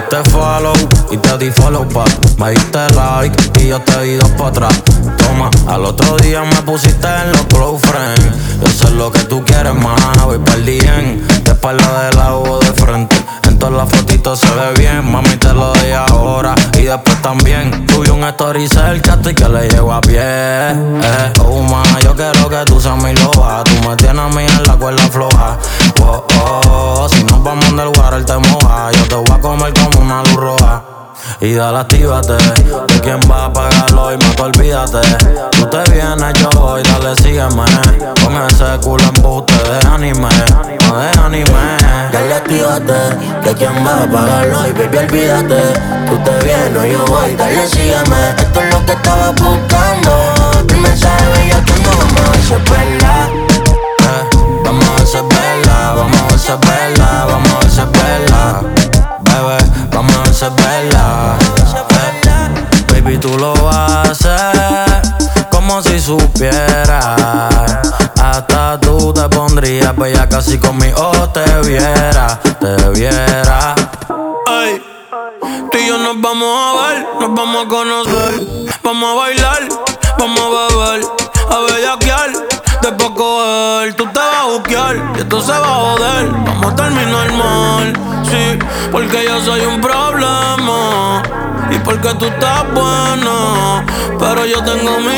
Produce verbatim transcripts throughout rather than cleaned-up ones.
diste follow y te di follow back. Me diste like y yo te di dos pa' atrás. Toma, al otro día me pusiste en los close friends. Yo sé lo que tú quieres, más voy pa'l bien. De espalda de lado o de frente. En todas las fotitos se ve bien. Mami, te lo doy ahora y después también. Subí un story cerca y que le llego a pie. Eh, oh, ma, yo quiero que tú seas mi loba. Tú me tienes a mí en la cuerda floja. Oh, oh, si nos vamos del water te moja. Yo te voy a comer como una luz roja. Y dale, actívate, de quién va a pagarlo y más olvídate. Tú te vienes, yo voy, dale, sígueme. Con ese culo embuste de anime, no de anime. Dale, actívate, de quién va a pagarlo y baby, olvídate. Tú te vienes, yo voy, dale, sígueme. Esto es lo que estaba buscando. El mensaje veía que no vamos a ver si es verdad. Eh, vamos a ver si es verdad, vamos a ver si es verdad, vamos a ver si es verdad. Bebé, vamos a ver si es verdad. Eh, baby, tú lo haces como si supieras. Hasta tú te pondrías bella casi conmigo te viera, te viera. Ay, tú y yo nos vamos a ver, nos vamos a conocer. Vamos a bailar, vamos a beber, a bellaquear. Después coger, tú te vas a buquear y esto se va a joder. Vamos a terminar mal, sí, porque yo soy un problema y porque tú estás buena, pero yo tengo mi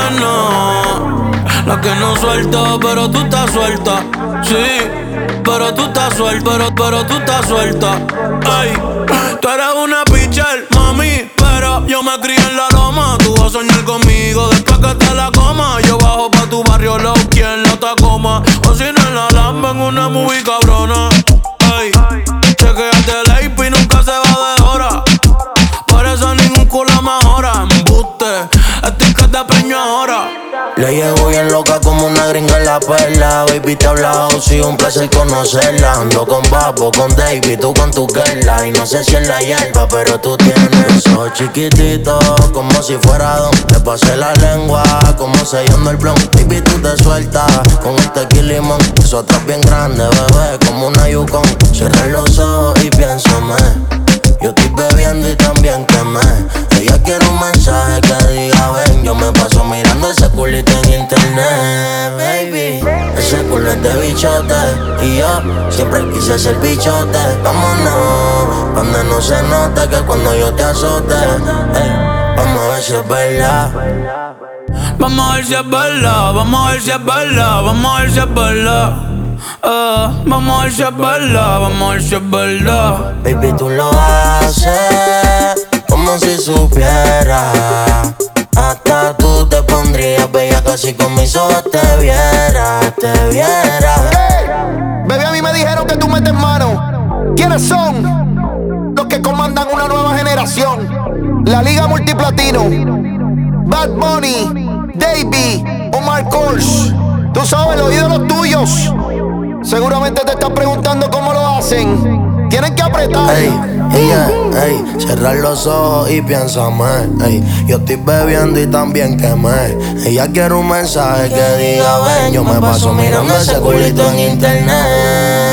nena, la que no suelta, pero tú estás suelta, sí, pero tú estás suelta, pero, pero tú estás suelta. Ay, tú eres una pitcher, mami, pero yo me crié en la loma. Tú vas a soñar conmigo después que te la coma. Yo bajo pa' tu barrio, low, quien la Tacoma. O si no en la Lamba, en una movie cabrona. Ay, chequeate el A P y nunca se va de hora. Por eso ningún culo mejora. Embuste, estoy que te preño ahora. Le llevo bien loca como una gringa en la perla. Baby, te he hablado, sí, un placer conocerla. Ando con Babo, con David, tú con tu girla. Y no sé si es la hierba, pero tú tienes ojos chiquititos, como si fuera don. Le pasé la lengua, como sellando el blon. Baby, tú te sueltas con el tequila y limón. Eso atrás bien grande, bebé, como una Yukon. Cierra los ojos y piénsame. Yo estoy bebiendo y también quemé. Ella quiere un mensaje que diga ven. Yo me paso mirando ese culito en internet, baby. Ese culo es de bichote y yo siempre quise ser bichote. Vámonos, donde no se note que cuando yo te azote. Hey, vamos a ver si es verdad. Vamos a ver si es verdad, vamos a ver si es verdad, vamos a ver si es verdad. Uh, vamos a ver si es verdad, vamos a ver si es verdad. Baby, tú lo haces como si supieras. Hasta tú te pondrías bella casi con mis ojos te viera, te viera. Hey, bebé, a mí me dijeron que tú metes mano. ¿Quiénes son? Los que comandan una nueva generación. La Liga Multiplatino, Bad Bunny, Davey, Omar Kors. Tú sabes, los ídolos tuyos. Seguramente te están preguntando cómo lo hacen. Tienen que apretar. Ey, ella, ey, cerrar los ojos y piénsame. Ey, yo estoy bebiendo y también quemé. Ella quiere un mensaje que diga ven. Yo me paso mirando ese culito en internet.